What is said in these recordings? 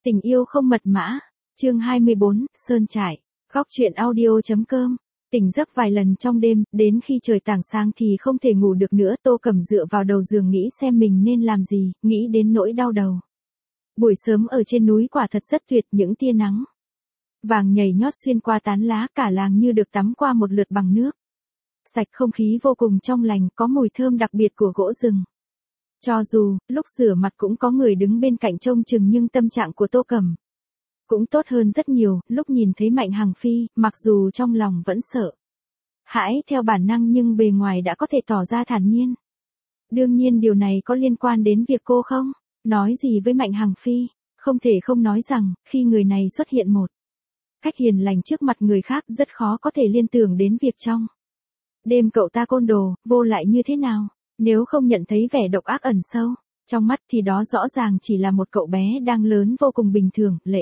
Tình yêu không mật mã. Chương 24, Sơn Trại. Góc truyện audio.com. Tỉnh giấc vài lần trong đêm, đến khi trời tảng sáng thì không thể ngủ được nữa. Tô Cẩm dựa vào đầu giường nghĩ xem mình nên làm gì, nghĩ đến nỗi đau đầu. Buổi sớm ở trên núi quả thật rất tuyệt, những tia nắng vàng nhảy nhót xuyên qua tán lá, cả làng như được tắm qua một lượt bằng nước. Sạch, không khí vô cùng trong lành, có mùi thơm đặc biệt của gỗ rừng. Cho dù, lúc rửa mặt cũng có người đứng bên cạnh trông chừng, nhưng tâm trạng của Tô Cẩm cũng tốt hơn rất nhiều. Lúc nhìn thấy Mạnh Hằng Phi, mặc dù trong lòng vẫn sợ hãi theo bản năng nhưng bề ngoài đã có thể tỏ ra thản nhiên. Đương nhiên điều này có liên quan đến việc cô không nói gì với Mạnh Hằng Phi. Không thể không nói rằng, khi người này xuất hiện một cách hiền lành trước mặt người khác, rất khó có thể liên tưởng đến việc trong đêm cậu ta côn đồ, vô lại như thế nào. Nếu không nhận thấy vẻ độc ác ẩn sâu trong mắt thì đó rõ ràng chỉ là một cậu bé đang lớn vô cùng bình thường, lễ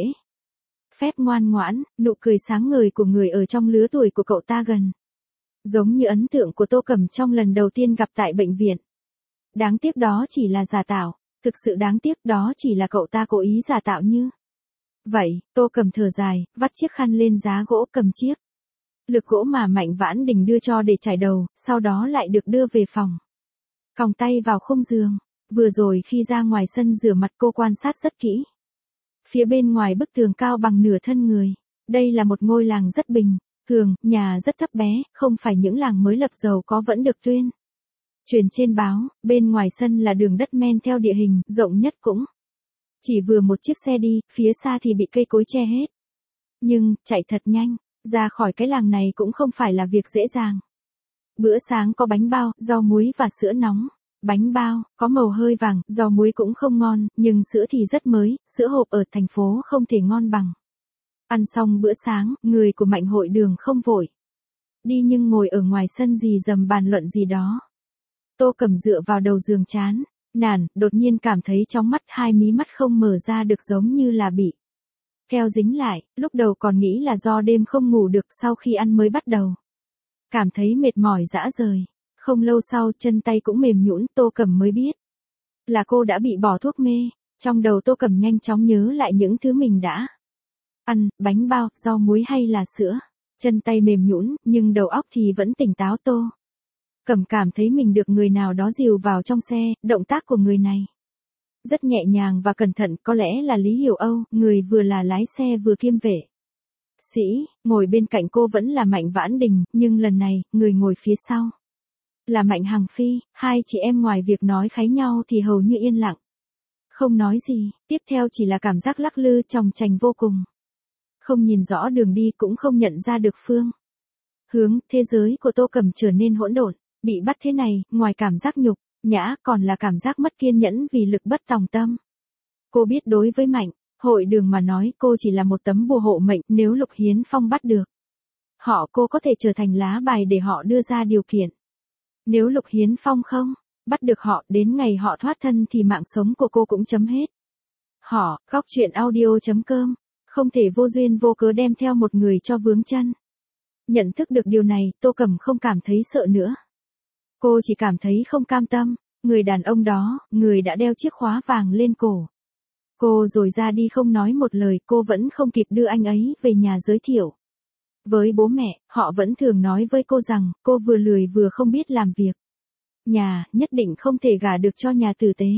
phép ngoan ngoãn, nụ cười sáng ngời của người ở trong lứa tuổi của cậu ta gần giống như ấn tượng của Tô Cẩm trong lần đầu tiên gặp tại bệnh viện. Đáng tiếc đó chỉ là giả tạo, thực sự đáng tiếc đó chỉ là cậu ta cố ý giả tạo như vậy. Tô Cẩm thở dài, vắt chiếc khăn lên giá gỗ, cầm chiếc lược gỗ mà Mạnh Vãn Đình đưa cho để chải đầu, sau đó lại được đưa về phòng. Còng tay vào khung giường. Vừa rồi khi ra ngoài sân rửa mặt cô quan sát rất kỹ. Phía bên ngoài bức tường cao bằng nửa thân người. Đây là một ngôi làng rất bình thường, nhà rất thấp bé, không phải những làng mới lập giàu có vẫn được tuyên truyền trên báo. Bên ngoài sân là đường đất men theo địa hình, rộng nhất cũng chỉ vừa một chiếc xe đi, phía xa thì bị cây cối che hết. Nhưng, chạy thật nhanh, ra khỏi cái làng này cũng không phải là việc dễ dàng. Bữa sáng có bánh bao, rau muối và sữa nóng. Bánh bao, có màu hơi vàng, rau muối cũng không ngon, nhưng sữa thì rất mới, sữa hộp ở thành phố không thể ngon bằng. Ăn xong bữa sáng, người của Mạnh hội đường không vội đi nhưng ngồi ở ngoài sân rì rầm bàn luận gì đó. Tô Cẩm dựa vào đầu giường chán nản, đột nhiên cảm thấy trong mắt, hai mí mắt không mở ra được, giống như là bị keo dính lại. Lúc đầu còn nghĩ là do đêm không ngủ được, sau khi ăn mới bắt đầu cảm thấy mệt mỏi rã rời. Không lâu sau chân tay cũng mềm nhũn, Tô Cẩm mới biết là cô đã bị bỏ thuốc mê. Trong đầu Tô Cẩm nhanh chóng nhớ lại những thứ mình đã ăn, bánh bao, rau muối hay là sữa. Chân tay mềm nhũn, nhưng đầu óc thì vẫn tỉnh táo. Tô Cẩm cảm thấy mình được người nào đó dìu vào trong xe, động tác của người này rất nhẹ nhàng và cẩn thận, có lẽ là Lý Hiểu Âu, người vừa là lái xe vừa kiêm vệ sĩ. Ngồi bên cạnh cô vẫn là Mạnh Vãn Đình, nhưng lần này, người ngồi phía sau là Mạnh Hằng Phi. Hai chị em ngoài việc nói kháy nhau thì hầu như yên lặng, không nói gì. Tiếp theo chỉ là cảm giác lắc lư chòng chành vô cùng. Không nhìn rõ đường đi, cũng không nhận ra được phương hướng. Thế giới của Tô Cẩm trở nên hỗn độn. Bị bắt thế này, ngoài cảm giác nhục nhã còn là cảm giác mất kiên nhẫn vì lực bất tòng tâm. Cô biết đối với Mạnh hội đường mà nói, cô chỉ là một tấm bùa hộ mệnh. Nếu Lục Hiến Phong bắt được họ, cô có thể trở thành lá bài để họ đưa ra điều kiện. Nếu Lục Hiến Phong không bắt được họ, đến ngày họ thoát thân thì mạng sống của cô cũng chấm hết. Họ, góc truyện audio.com. Không thể vô duyên vô cớ đem theo một người cho vướng chân. Nhận thức được điều này, Tô Cẩm không cảm thấy sợ nữa. Cô chỉ cảm thấy không cam tâm. Người đàn ông đó, người đã đeo chiếc khóa vàng lên cổ cô rồi ra đi không nói một lời. Cô vẫn không kịp đưa anh ấy về nhà giới thiệu với bố mẹ. Họ vẫn thường nói với cô rằng, cô vừa lười vừa không biết làm việc nhà, nhất định không thể gả được cho nhà tử tế.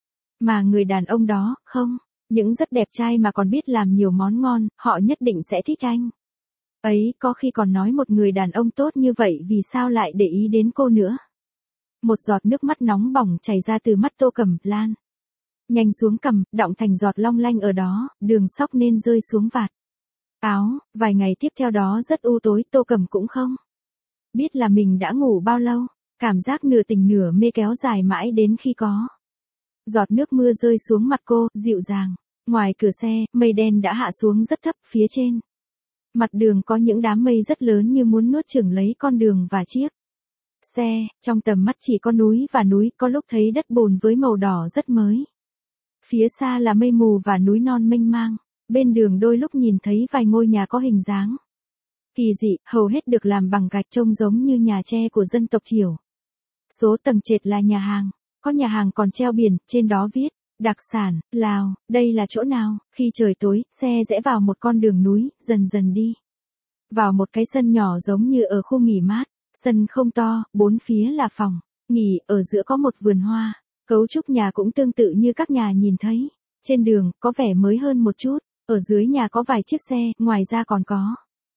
Mà người đàn ông đó, không những rất đẹp trai mà còn biết làm nhiều món ngon, họ nhất định sẽ thích anh ấy. Có khi còn nói một người đàn ông tốt như vậy vì sao lại để ý đến cô nữa. Một giọt nước mắt nóng bỏng chảy ra từ mắt Tô Cẩm, lan nhanh xuống cằm, đọng thành giọt long lanh ở đó, đường sóc nên rơi xuống vạt áo. Vài ngày tiếp theo đó rất u tối, Tô Cẩm cũng không biết là mình đã ngủ bao lâu. Cảm giác nửa tỉnh nửa mê kéo dài mãi đến khi có giọt nước mưa rơi xuống mặt cô, dịu dàng. Ngoài cửa xe, mây đen đã hạ xuống rất thấp. Phía trên mặt đường có những đám mây rất lớn như muốn nuốt chửng lấy con đường và chiếc xe. Trong tầm mắt chỉ có núi và núi, có lúc thấy đất bùn với màu đỏ rất mới. Phía xa là mây mù và núi non mênh mang. Bên đường đôi lúc nhìn thấy vài ngôi nhà có hình dáng kỳ dị, hầu hết được làm bằng gạch, trông giống như nhà tre của dân tộc thiểu số. Tầng trệt là nhà hàng, có nhà hàng còn treo biển, trên đó viết Đặc sản, Lào, đây là chỗ nào? Khi trời tối, xe rẽ vào một con đường núi, dần dần đi. Vào một cái sân nhỏ giống như ở khu nghỉ mát. Sân không to, bốn phía là phòng. Nghỉ, ở giữa có một vườn hoa. Cấu trúc nhà cũng tương tự như các nhà nhìn thấy. Trên đường, có vẻ mới hơn một chút. Ở dưới nhà có vài chiếc xe, ngoài ra còn có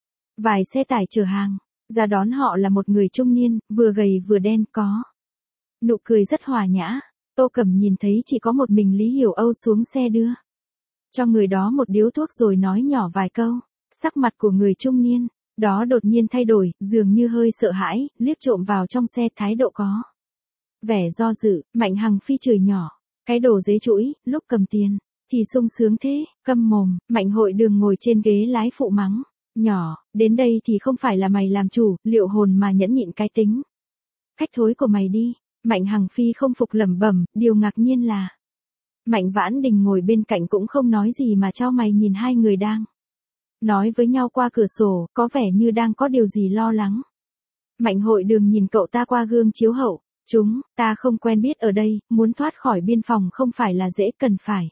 vài xe tải chở hàng. Ra đón họ là một người trung niên, vừa gầy vừa đen, có nụ cười rất hòa nhã. Tô Cẩm nhìn thấy chỉ có một mình Lý Hiểu Âu xuống xe đưa cho người đó một điếu thuốc rồi nói nhỏ vài câu. Sắc mặt của người trung niên đó đột nhiên thay đổi, dường như hơi sợ hãi, liếc trộm vào trong xe, thái độ có vẻ do dự. Mạnh Hằng Phi chửi nhỏ, cái đồ dế chũi, lúc cầm tiền thì sung sướng thế, câm mồm. Mạnh Hội Đường ngồi trên ghế lái phụ mắng, nhỏ, đến đây thì không phải là mày làm chủ, liệu hồn mà nhẫn nhịn cái tính cách thối của mày đi. Mạnh Hằng Phi không phục lẩm bẩm, điều ngạc nhiên là Mạnh Vãn Đình ngồi bên cạnh cũng không nói gì mà chau mày nhìn hai người đang nói với nhau qua cửa sổ, có vẻ như đang có điều gì lo lắng. Mạnh Hội Đường nhìn cậu ta qua gương chiếu hậu, chúng ta không quen biết ở đây, muốn thoát khỏi biên phòng không phải là dễ, cần phải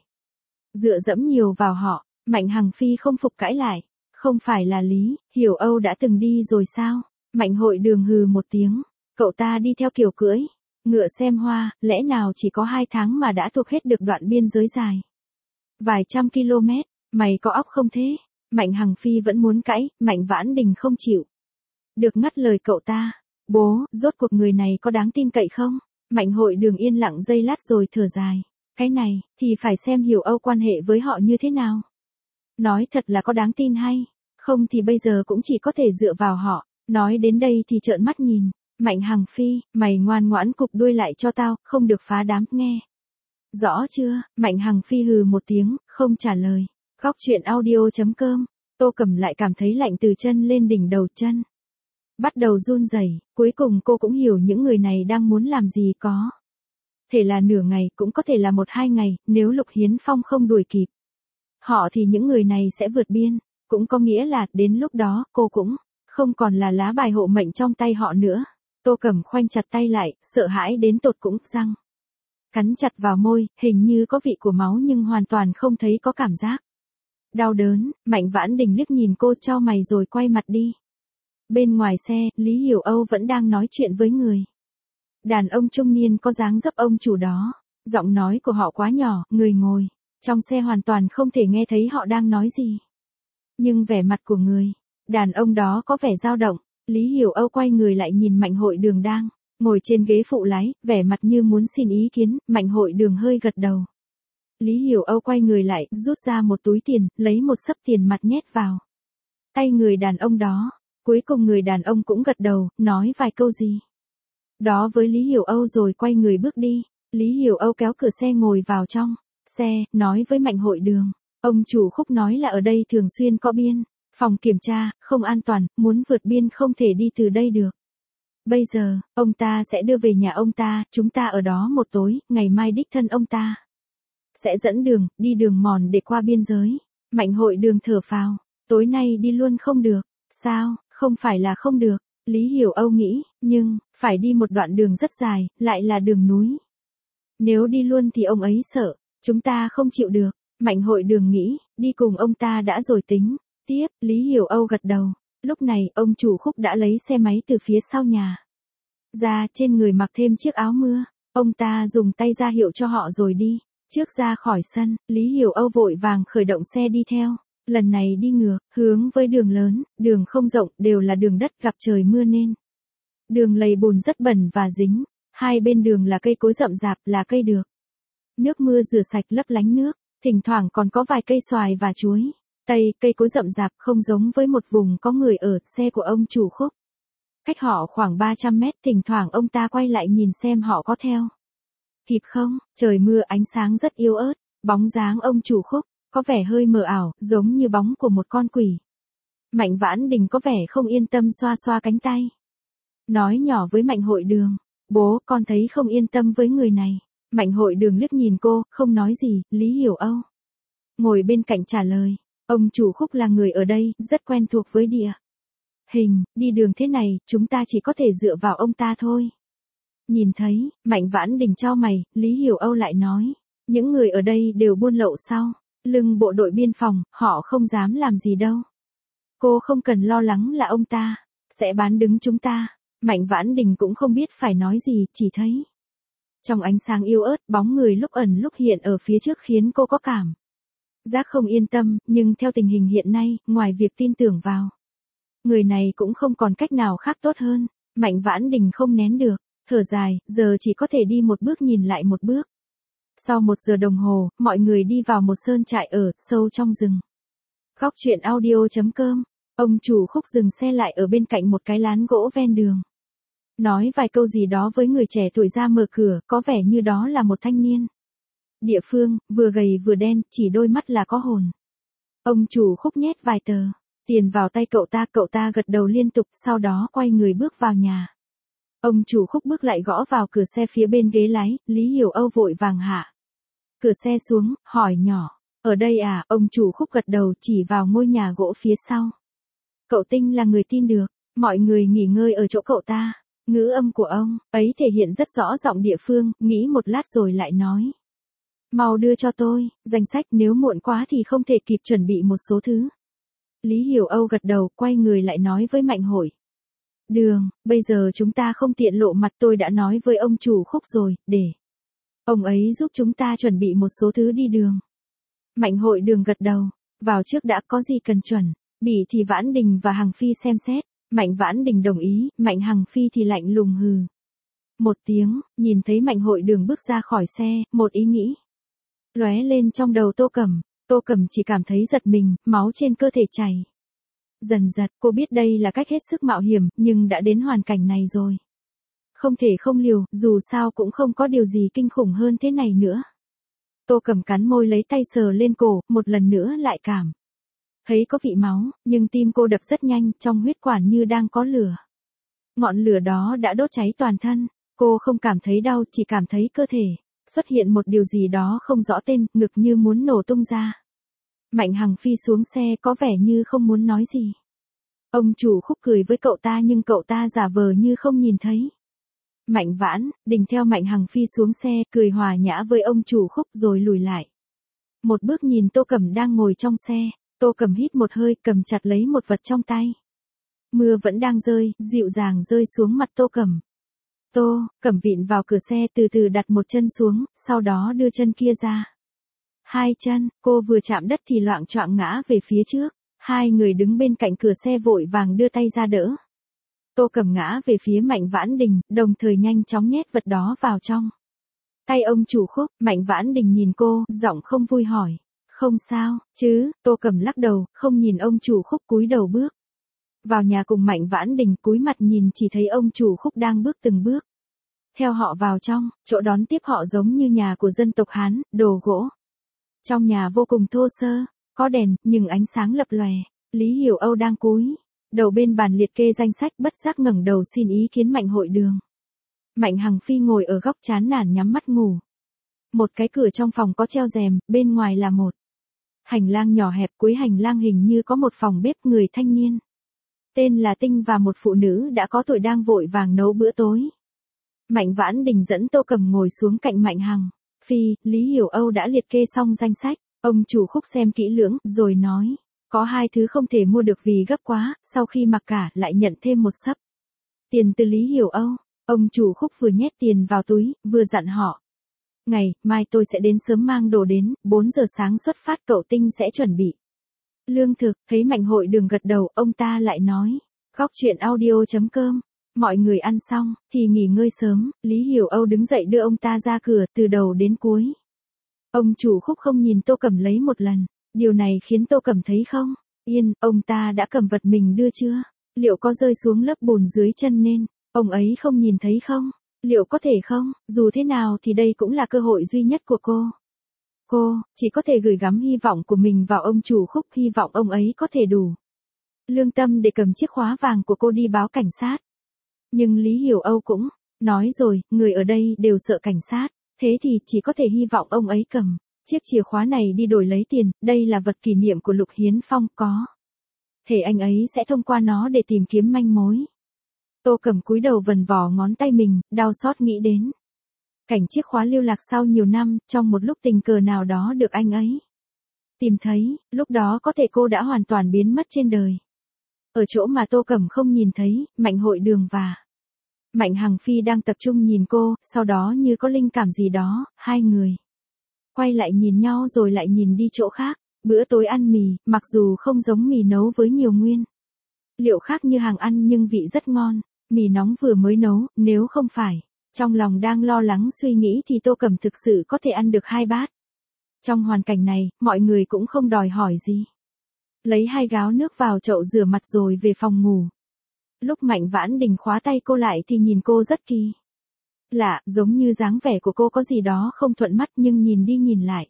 dựa dẫm nhiều vào họ. Mạnh Hằng Phi không phục cãi lại, không phải là Lý Hiểu Âu đã từng đi rồi sao? Mạnh Hội Đường hừ một tiếng, cậu ta đi theo kiểu cưỡi ngựa xem hoa, lẽ nào chỉ có 2 tháng mà đã thuộc hết được đoạn biên giới dài vài trăm km, mày có óc không thế? Mạnh Hằng Phi vẫn muốn cãi, Mạnh Vãn Đình không chịu được ngắt lời cậu ta. Bố, rốt cuộc người này có đáng tin cậy không? Mạnh Hội Đường yên lặng giây lát rồi thở dài. Cái này, thì phải xem Hiểu Âu quan hệ với họ như thế nào. Nói thật là có đáng tin hay không thì bây giờ cũng chỉ có thể dựa vào họ. Nói đến đây thì trợn mắt nhìn. Mạnh Hằng Phi, mày ngoan ngoãn cụp đuôi lại cho tao, không được phá đám, nghe rõ chưa? Mạnh Hằng Phi hừ một tiếng, không trả lời. Góc truyện audio.com. Tô Cẩm lại cảm thấy lạnh từ chân lên đỉnh đầu, chân bắt đầu run rẩy. Cuối cùng cô cũng hiểu những người này đang muốn làm gì, có thể là nửa ngày, cũng có thể là 1-2 ngày, nếu Lục Hiến Phong không đuổi kịp họ thì những người này sẽ vượt biên, cũng có nghĩa là đến lúc đó cô cũng không còn là lá bài hộ mệnh trong tay họ nữa. Tô Cẩm khoanh chặt tay lại, sợ hãi đến tột cùng, răng cắn chặt vào môi, hình như có vị của máu nhưng hoàn toàn không thấy có cảm giác đau đớn. Mạnh Vãn Đình liếc nhìn cô, chau mày rồi quay mặt đi. Bên ngoài xe, Lý Hiểu Âu vẫn đang nói chuyện với người đàn ông trung niên có dáng dấp ông chủ đó. Giọng nói của họ quá nhỏ, người ngồi trong xe hoàn toàn không thể nghe thấy họ đang nói gì. Nhưng vẻ mặt của người đàn ông đó có vẻ dao động. Lý Hiểu Âu quay người lại nhìn Mạnh Hội Đường đang ngồi trên ghế phụ lái, vẻ mặt như muốn xin ý kiến. Mạnh Hội Đường hơi gật đầu. Lý Hiểu Âu quay người lại, rút ra một túi tiền, lấy một xấp tiền mặt nhét vào tay người đàn ông đó. Cuối cùng người đàn ông cũng gật đầu, nói vài câu gì đó với Lý Hiểu Âu rồi quay người bước đi. Lý Hiểu Âu kéo cửa xe ngồi vào trong xe, nói với Mạnh Hội Đường. Ông chủ Khúc nói là ở đây thường xuyên có biên phòng kiểm tra, không an toàn, muốn vượt biên không thể đi từ đây được. Bây giờ, ông ta sẽ đưa về nhà ông ta, chúng ta ở đó một tối, ngày mai đích thân ông ta sẽ dẫn đường, đi đường mòn để qua biên giới. Mạnh Hội Đường thở phào, tối nay đi luôn không được. Sao, không phải là không được. Lý Hiểu Âu nghĩ, nhưng phải đi một đoạn đường rất dài, lại là đường núi. Nếu đi luôn thì ông ấy sợ chúng ta không chịu được. Mạnh Hội Đường nghĩ, đi cùng ông ta đã rồi tính tiếp. Lý Hiểu Âu gật đầu. Lúc này, ông chủ Khúc đã lấy xe máy từ phía sau nhà ra, trên người mặc thêm chiếc áo mưa. Ông ta dùng tay ra hiệu cho họ rồi đi trước ra khỏi sân. Lý Hiểu Âu vội vàng khởi động xe đi theo. Lần này đi ngược hướng với đường lớn, đường không rộng, đều là đường đất, gặp trời mưa nên đường lầy bùn rất bẩn và dính. Hai bên đường là cây cối rậm rạp, là cây được nước mưa rửa sạch lấp lánh nước. Thỉnh thoảng còn có vài cây xoài và chuối tây. Cây cối rậm rạp không giống với một vùng có người ở. Xe của ông chủ Khúc cách họ khoảng 300 mét. Thỉnh thoảng ông ta quay lại nhìn xem họ có theo kịp không. Trời mưa, ánh sáng rất yếu ớt. Bóng dáng ông chủ Khúc có vẻ hơi mờ ảo, giống như bóng của một con quỷ. Mạnh Vãn Đình có vẻ không yên tâm, xoa xoa cánh tay, nói nhỏ với Mạnh Hội Đường. Bố, con thấy không yên tâm với người này. Mạnh Hội Đường liếc nhìn cô, không nói gì. Lý Hiểu Âu ngồi bên cạnh trả lời. Ông chủ Khúc là người ở đây, rất quen thuộc với địa hình. Đi đường thế này, chúng ta chỉ có thể dựa vào ông ta thôi. Nhìn thấy, Mạnh Vãn Đình chau mày. Lý Hiểu Âu lại nói. Những người ở đây đều buôn lậu sao? Lưng bộ đội biên phòng, họ không dám làm gì đâu. Cô không cần lo lắng là ông ta sẽ bán đứng chúng ta. Mạnh Vãn Đình cũng không biết phải nói gì, chỉ thấy trong ánh sáng yếu ớt, bóng người lúc ẩn lúc hiện ở phía trước khiến cô có cảm giác không yên tâm, nhưng theo tình hình hiện nay, ngoài việc tin tưởng vào người này cũng không còn cách nào khác tốt hơn. Mạnh Vãn Đình không nén được, thở dài, giờ chỉ có thể đi một bước nhìn lại một bước. Sau 1 giờ đồng hồ, mọi người đi vào một sơn trại ở sâu trong rừng. Góc truyện audio.com. Ông chủ Khúc dừng xe lại ở bên cạnh một cái lán gỗ ven đường. Nói vài câu gì đó với người trẻ tuổi ra mở cửa, có vẻ như đó là một thanh niên địa phương, vừa gầy vừa đen, chỉ đôi mắt là có hồn. Ông chủ Khúc nhét vài tờ tiền vào tay cậu ta gật đầu liên tục, sau đó quay người bước vào nhà. Ông chủ Khúc bước lại gõ vào cửa xe phía bên ghế lái, Lý Hiểu Âu vội vàng hạ cửa xe xuống, hỏi nhỏ, ở đây à? Ông chủ Khúc gật đầu chỉ vào ngôi nhà gỗ phía sau. Cậu Tinh là người tin được, mọi người nghỉ ngơi ở chỗ cậu ta. Ngữ âm của ông ấy thể hiện rất rõ giọng địa phương, nghĩ một lát rồi lại nói. Mau đưa cho tôi, danh sách, nếu muộn quá thì không thể kịp chuẩn bị một số thứ. Lý Hiểu Âu gật đầu, quay người lại nói với Mạnh Hội. Đường, bây giờ chúng ta không tiện lộ mặt, tôi đã nói với ông chủ Khúc rồi, để ông ấy giúp chúng ta chuẩn bị một số thứ đi đường. Mạnh Hội Đường gật đầu, vào trước đã, có gì cần chuẩn bị thì Vãn Đình và Hằng Phi xem xét. Mạnh Vãn Đình đồng ý, Mạnh Hằng Phi thì lạnh lùng hừ một tiếng, nhìn thấy Mạnh Hội Đường bước ra khỏi xe, một ý nghĩ lóe lên trong đầu Tô Cẩm. Tô Cẩm chỉ cảm thấy giật mình, máu trên cơ thể chảy dần dật. Cô biết đây là cách hết sức mạo hiểm, nhưng đã đến hoàn cảnh này rồi, không thể không liều, dù sao cũng không có điều gì kinh khủng hơn thế này nữa. Tô Cẩm cắn môi lấy tay sờ lên cổ, một lần nữa lại cảm thấy có vị máu, nhưng tim cô đập rất nhanh, trong huyết quản như đang có lửa. Ngọn lửa đó đã đốt cháy toàn thân. Cô không cảm thấy đau, chỉ cảm thấy cơ thể xuất hiện một điều gì đó không rõ tên, ngực như muốn nổ tung ra. Mạnh Hằng Phi xuống xe, có vẻ như không muốn nói gì. Ông chủ Khúc cười với cậu ta nhưng cậu ta giả vờ như không nhìn thấy. Mạnh Vãn Đình theo Mạnh Hằng Phi xuống xe, cười hòa nhã với ông chủ Khúc rồi lùi lại. Một bước nhìn Tô Cẩm đang ngồi trong xe. Tô Cẩm hít một hơi, cầm chặt lấy một vật trong tay. Mưa vẫn đang rơi, dịu dàng rơi xuống mặt Tô Cẩm. Tô Cẩm vịn vào cửa xe, từ từ đặt một chân xuống, sau đó đưa chân kia ra. Hai chân, cô vừa chạm đất thì loạng choạng ngã về phía trước. Hai người đứng bên cạnh cửa xe vội vàng đưa tay ra đỡ. Tô Cẩm ngã về phía Mạnh Vãn Đình, đồng thời nhanh chóng nhét vật đó vào trong tay ông chủ Khúc. Mạnh Vãn Đình nhìn cô, giọng không vui hỏi. Không sao, chứ? Tô Cẩm lắc đầu, không nhìn ông chủ Khúc, cúi đầu bước vào nhà cùng Mạnh Vãn Đình, cúi mặt nhìn chỉ thấy ông chủ Khúc đang bước từng bước theo họ vào trong. Chỗ đón tiếp họ giống như nhà của dân tộc Hán, đồ gỗ. Trong nhà vô cùng thô sơ, có đèn, nhưng ánh sáng lập lòe. Lý Hiểu Âu đang cúi đầu bên bàn liệt kê danh sách, bất giác ngẩng đầu xin ý kiến Mạnh Hội Đường. Mạnh Hằng Phi ngồi ở góc chán nản nhắm mắt ngủ. Một cái cửa trong phòng có treo rèm, bên ngoài là một hành lang nhỏ hẹp, cuối hành lang hình như có một phòng bếp. Người thanh niên tên là Tinh và một phụ nữ đã có tuổi đang vội vàng nấu bữa tối. Mạnh Vãn Đình dẫn Tô Cẩm ngồi xuống cạnh Mạnh Hằng Phi. Lý Hiểu Âu đã liệt kê xong danh sách. Ông chủ Khúc xem kỹ lưỡng, rồi nói, có hai thứ không thể mua được vì gấp quá. Sau khi mặc cả, lại nhận thêm một xấp tiền từ Lý Hiểu Âu. Ông chủ Khúc vừa nhét tiền vào túi, vừa dặn họ. Ngày mai tôi sẽ đến sớm mang đồ đến, 4 giờ sáng xuất phát, cậu Tinh sẽ chuẩn bị lương thực. Thấy Mạnh Hội Đường gật đầu, ông ta lại nói. Góc truyện audio.com. Mọi người ăn xong thì nghỉ ngơi sớm. Lý Hiểu Âu đứng dậy đưa ông ta ra cửa, từ đầu đến cuối. Ông chủ Khúc không nhìn Tô Cẩm lấy một lần. Điều này khiến Tô Cẩm thấy không yên. Ông ta đã cầm vật mình đưa chưa? Liệu có rơi xuống lớp bùn dưới chân nên ông ấy không nhìn thấy không? Liệu có thể không? Dù thế nào thì đây cũng là cơ hội duy nhất của cô. Cô chỉ có thể gửi gắm hy vọng của mình vào ông chủ Khúc, hy vọng ông ấy có thể đủ lương tâm để cầm chiếc khóa vàng của cô đi báo cảnh sát. Nhưng Lý Hiểu Âu cũng nói rồi, người ở đây đều sợ cảnh sát. Thế thì chỉ có thể hy vọng ông ấy cầm chiếc chìa khóa này đi đổi lấy tiền. Đây là vật kỷ niệm của Lục Hiến Phong, có thể anh ấy sẽ thông qua nó để tìm kiếm manh mối. Tô Cẩm cúi đầu vần vò ngón tay mình, đau xót nghĩ đến Cảnh chiếc khóa lưu lạc sau nhiều năm, trong một lúc tình cờ nào đó được anh ấy tìm thấy, lúc đó có thể cô đã hoàn toàn biến mất trên đời. Ở chỗ mà Tô Cẩm không nhìn thấy, Mạnh Hội Đường và Mạnh Hằng Phi đang tập trung nhìn cô, sau đó như có linh cảm gì đó, hai người quay lại nhìn nhau rồi lại nhìn đi chỗ khác. Bữa tối ăn mì, mặc dù không giống mì nấu với nhiều nguyên liệu khác như hàng ăn nhưng vị rất ngon. Mì nóng vừa mới nấu, nếu không phải trong lòng đang lo lắng suy nghĩ thì Tô Cẩm thực sự có thể ăn được 2 bát. Trong hoàn cảnh này, mọi người cũng không đòi hỏi gì. Lấy 2 gáo nước vào chậu rửa mặt rồi về phòng ngủ. Lúc Mạnh Vãn Đình khóa tay cô lại thì nhìn cô rất kỳ lạ, giống như dáng vẻ của cô có gì đó không thuận mắt, nhưng nhìn đi nhìn lại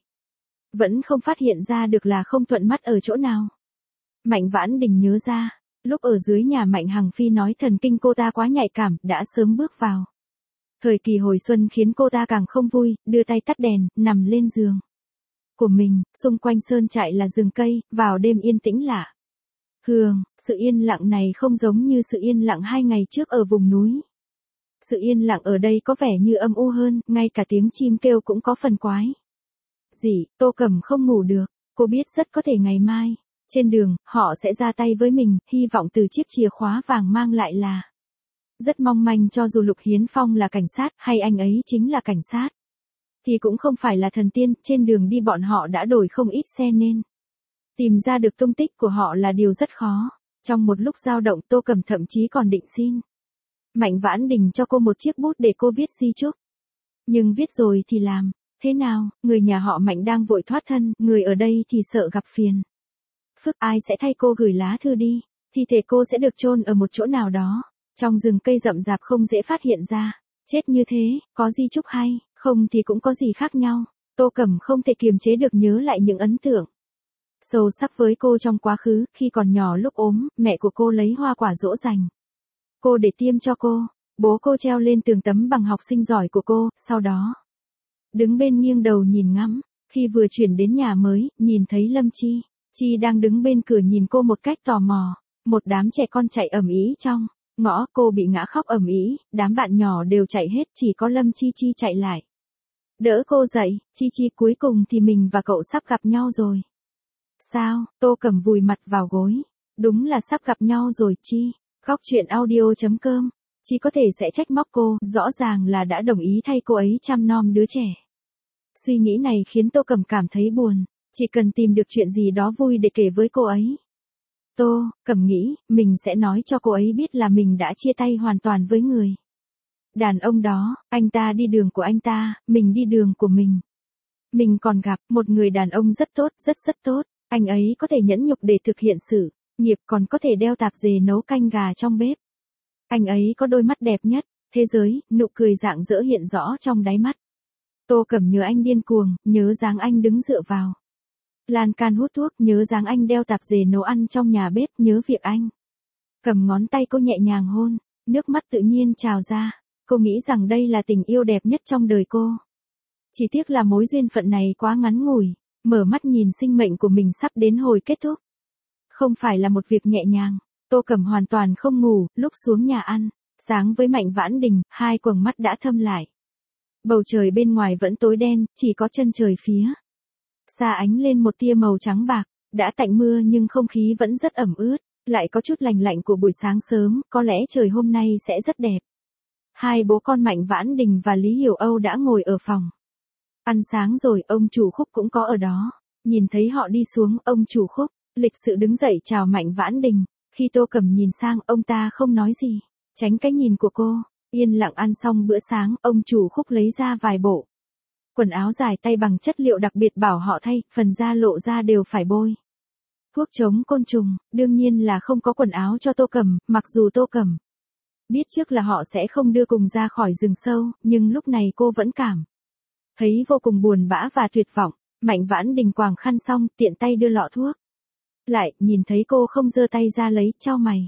vẫn không phát hiện ra được là không thuận mắt ở chỗ nào. Mạnh Vãn Đình nhớ ra, lúc ở dưới nhà Mạnh Hằng Phi nói thần kinh cô ta quá nhạy cảm, đã sớm bước vào thời kỳ hồi xuân khiến cô ta càng không vui, đưa tay tắt đèn, nằm lên giường của mình, xung quanh sơn trại là rừng cây, vào đêm yên tĩnh lạ thường, sự yên lặng này không giống như sự yên lặng 2 ngày trước ở vùng núi. Sự yên lặng ở đây có vẻ như âm u hơn, ngay cả tiếng chim kêu cũng có phần quái dị. Tô Cẩm không ngủ được, cô biết rất có thể ngày mai, trên đường, họ sẽ ra tay với mình, hy vọng từ chiếc chìa khóa vàng mang lại là rất mong manh. Cho dù Lục Hiến Phong là cảnh sát, hay anh ấy chính là cảnh sát, thì cũng không phải là thần tiên. Trên đường đi bọn họ đã đổi không ít xe nên tìm ra được tung tích của họ là điều rất khó. Trong một lúc dao động, Tô Cẩm thậm chí còn định xin Mạnh Vãn Đình cho cô một chiếc bút để cô viết di chúc. Nhưng viết rồi thì làm thế nào, người nhà họ Mạnh đang vội thoát thân, người ở đây thì sợ gặp phiền phức, ai sẽ thay cô gửi lá thư đi, thi thể cô sẽ được chôn ở một chỗ nào đó, trong rừng cây rậm rạp không dễ phát hiện ra. Chết như thế, có di chúc hay, không thì cũng có gì khác nhau. Tô Cẩm không thể kiềm chế được nhớ lại những ấn tượng sâu sắc với cô trong quá khứ. Khi còn nhỏ lúc ốm, mẹ của cô lấy hoa quả dỗ dành cô để tiêm cho cô. Bố cô treo lên tường tấm bằng học sinh giỏi của cô, sau đó đứng bên nghiêng đầu nhìn ngắm. Khi vừa chuyển đến nhà mới, nhìn thấy Lâm Chi đang đứng bên cửa nhìn cô một cách tò mò. Một đám trẻ con chạy ầm ĩ trong ngõ, cô bị ngã khóc ầm ĩ, đám bạn nhỏ đều chạy hết, chỉ có Lâm Chi chạy lại đỡ cô dậy. Chi cuối cùng thì mình và cậu sắp gặp nhau rồi. Sao? Tô Cẩm vùi mặt vào gối. Đúng là sắp gặp nhau rồi Chi. Góc truyện audio.com. Chi có thể sẽ trách móc cô, rõ ràng là đã đồng ý thay cô ấy chăm nom đứa trẻ. Suy nghĩ này khiến Tô Cẩm cảm thấy buồn, chỉ cần tìm được chuyện gì đó vui để kể với cô ấy. Tô Cẩm nghĩ, mình sẽ nói cho cô ấy biết là mình đã chia tay hoàn toàn với người đàn ông đó, anh ta đi đường của anh ta, mình đi đường của mình. Mình còn gặp một người đàn ông rất tốt, rất tốt, anh ấy có thể nhẫn nhục để thực hiện sự nghiệp, còn có thể đeo tạp dề nấu canh gà trong bếp. Anh ấy có đôi mắt đẹp nhất thế giới, nụ cười rạng rỡ hiện rõ trong đáy mắt. Tô Cẩm nhớ anh điên cuồng, nhớ dáng anh đứng dựa vào lan can hút thuốc, nhớ dáng anh đeo tạp dề nấu ăn trong nhà bếp, nhớ việc anh cầm ngón tay cô nhẹ nhàng hôn, nước mắt tự nhiên trào ra. Cô nghĩ rằng đây là tình yêu đẹp nhất trong đời cô. Chỉ tiếc là mối duyên phận này quá ngắn ngủi, mở mắt nhìn sinh mệnh của mình sắp đến hồi kết thúc. Không phải là một việc nhẹ nhàng. Tô Cẩm hoàn toàn không ngủ, lúc xuống nhà ăn sáng với Mạnh Vãn Đình, 2 quầng mắt đã thâm lại. Bầu trời bên ngoài vẫn tối đen, chỉ có chân trời phía xa ánh lên một tia màu trắng bạc. Đã tạnh mưa nhưng không khí vẫn rất ẩm ướt, lại có chút lành lạnh của buổi sáng sớm, có lẽ trời hôm nay sẽ rất đẹp. 2 bố con Mạnh Vãn Đình và Lý Hiểu Âu đã ngồi ở phòng ăn sáng rồi, ông chủ Khúc cũng có ở đó. Nhìn thấy họ đi xuống, ông chủ Khúc lịch sự đứng dậy chào Mạnh Vãn Đình. Khi Tô Cẩm nhìn sang, ông ta không nói gì, tránh cái nhìn của cô. Yên lặng ăn xong bữa sáng, ông chủ Khúc lấy ra vài bộ quần áo dài tay bằng chất liệu đặc biệt bảo họ thay, phần da lộ ra đều phải bôi thuốc chống côn trùng. Đương nhiên là không có quần áo cho Tô Cẩm, mặc dù Tô Cẩm biết trước là họ sẽ không đưa cùng ra khỏi rừng sâu, nhưng lúc này cô vẫn cảm thấy vô cùng buồn bã và tuyệt vọng. Mạnh Vãn Đình quàng khăn xong, tiện tay đưa lọ thuốc lại, nhìn thấy cô không giơ tay ra lấy, chau mày.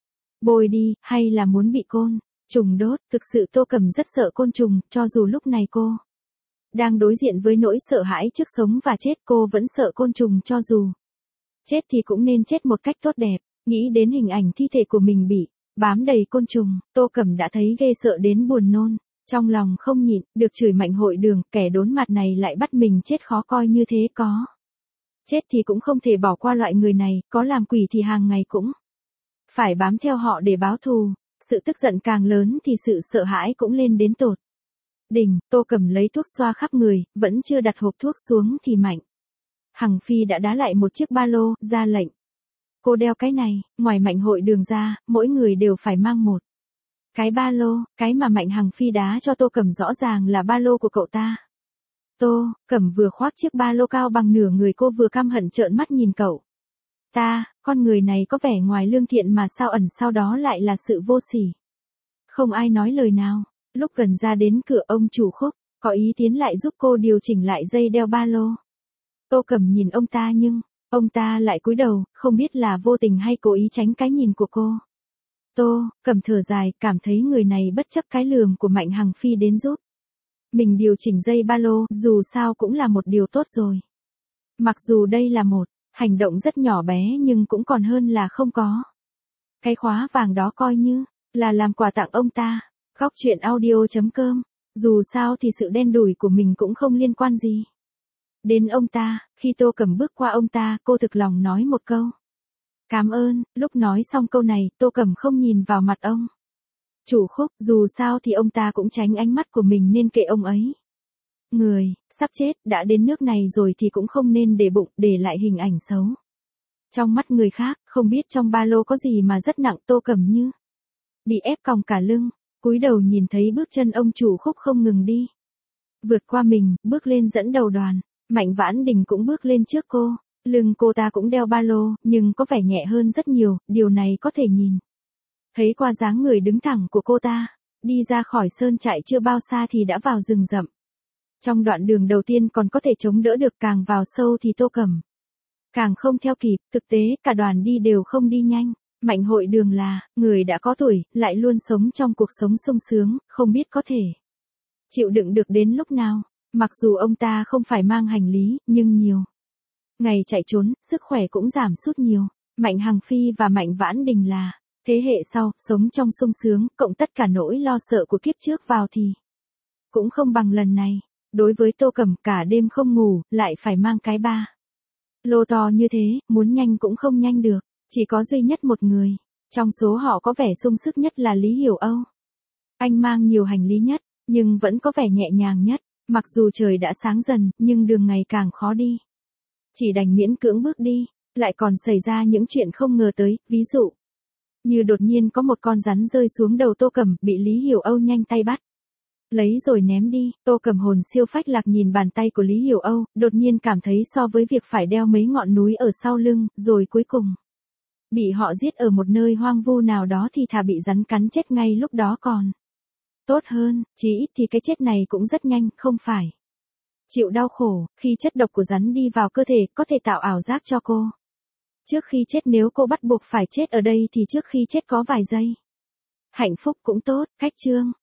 Bôi đi, hay là muốn bị côn trùng đốt? Thực sự Tô Cẩm rất sợ côn trùng, cho dù lúc này cô đang đối diện với nỗi sợ hãi trước sống và chết, cô vẫn sợ côn trùng. Cho dù chết thì cũng nên chết một cách tốt đẹp. Nghĩ đến hình ảnh thi thể của mình bị bám đầy côn trùng, Tô Cẩm đã thấy ghê sợ đến buồn nôn. Trong lòng không nhịn, được chửi Mạnh Hội Đường, kẻ đốn mặt này lại bắt mình chết khó coi như thế có. Chết thì cũng không thể bỏ qua loại người này, có làm quỷ thì hàng ngày cũng phải bám theo họ để báo thù. Sự tức giận càng lớn thì sự sợ hãi cũng lên đến tột đỉnh. Tô Cẩm lấy thuốc xoa khắp người, vẫn chưa đặt hộp thuốc xuống thì Mạnh Hằng Phi đã đá lại một chiếc ba lô, ra lệnh. Cô đeo cái này, ngoài Mạnh Hội Đường ra, mỗi người đều phải mang một cái ba lô. Cái mà Mạnh Hằng Phi đá cho Tô Cẩm rõ ràng là ba lô của cậu ta. Tô Cẩm vừa khoác chiếc ba lô cao bằng nửa người, cô vừa căm hận trợn mắt nhìn cậu ta. Con người này có vẻ ngoài lương thiện mà sao ẩn sau đó lại là sự vô sỉ. Không ai nói lời nào. Lúc gần ra đến cửa, ông chủ Khúc có ý tiến lại giúp cô điều chỉnh lại dây đeo ba lô. Tô Cẩm nhìn ông ta nhưng ông ta lại cúi đầu, không biết là vô tình hay cố ý tránh cái nhìn của cô. Tô Cẩm thở dài, cảm thấy người này bất chấp cái lườm của Mạnh Hằng Phi đến giúp mình điều chỉnh dây ba lô, dù sao cũng là một điều tốt rồi. Mặc dù đây là một hành động rất nhỏ bé nhưng cũng còn hơn là không có. Cái khóa vàng đó coi như là làm quà tặng ông ta. Góc truyện audio.com. Dù sao thì sự đen đủi của mình cũng không liên quan gì đến ông ta. Khi Tô Cẩm bước qua ông ta, cô thực lòng nói một câu cảm ơn. Lúc nói xong câu này, Tô Cẩm không nhìn vào mặt ông chủ Khúc, dù sao thì ông ta cũng tránh ánh mắt của mình nên kệ ông ấy. Người sắp chết đã đến nước này rồi thì cũng không nên để bụng, để lại hình ảnh xấu trong mắt người khác. Không biết trong ba lô có gì mà rất nặng, Tô Cẩm như bị ép còng cả lưng, cúi đầu nhìn thấy bước chân ông chủ Khúc không ngừng đi vượt qua mình, bước lên dẫn đầu đoàn. Mạnh Vãn Đình cũng bước lên trước cô. Lưng cô ta cũng đeo ba lô, nhưng có vẻ nhẹ hơn rất nhiều, điều này có thể nhìn thấy qua dáng người đứng thẳng của cô ta. Đi ra khỏi sơn trại chưa bao xa thì đã vào rừng rậm. Trong đoạn đường đầu tiên còn có thể chống đỡ được, càng vào sâu thì Tô Cẩm càng không theo kịp. Thực tế cả đoàn đi đều không đi nhanh. Mạnh Hội Đường là người đã có tuổi, lại luôn sống trong cuộc sống sung sướng, không biết có thể chịu đựng được đến lúc nào. Mặc dù ông ta không phải mang hành lý, nhưng nhiều ngày chạy trốn, sức khỏe cũng giảm sút nhiều. Mạnh Hằng Phi và Mạnh Vãn Đình là thế hệ sau, sống trong sung sướng, cộng tất cả nỗi lo sợ của kiếp trước vào thì cũng không bằng lần này. Đối với Tô Cẩm, cả đêm không ngủ, lại phải mang cái ba lô to như thế, muốn nhanh cũng không nhanh được. Chỉ có duy nhất một người trong số họ có vẻ sung sức nhất là Lý Hiểu Âu. Anh mang nhiều hành lý nhất, nhưng vẫn có vẻ nhẹ nhàng nhất. Mặc dù trời đã sáng dần, nhưng đường ngày càng khó đi. Chỉ đành miễn cưỡng bước đi. Lại còn xảy ra những chuyện không ngờ tới, ví dụ như đột nhiên có một con rắn rơi xuống đầu Tô Cẩm, bị Lý Hiểu Âu nhanh tay bắt lấy rồi ném đi. Tô Cẩm hồn siêu phách lạc nhìn bàn tay của Lý Hiểu Âu, đột nhiên cảm thấy so với việc phải đeo mấy ngọn núi ở sau lưng, rồi cuối cùng bị họ giết ở một nơi hoang vu nào đó thì thà bị rắn cắn chết ngay lúc đó còn tốt hơn. Chí ít thì cái chết này cũng rất nhanh, không phải chịu đau khổ. Khi chất độc của rắn đi vào cơ thể, có thể tạo ảo giác cho cô. Trước khi chết, nếu cô bắt buộc phải chết ở đây thì trước khi chết có vài giây hạnh phúc cũng tốt. Cách chương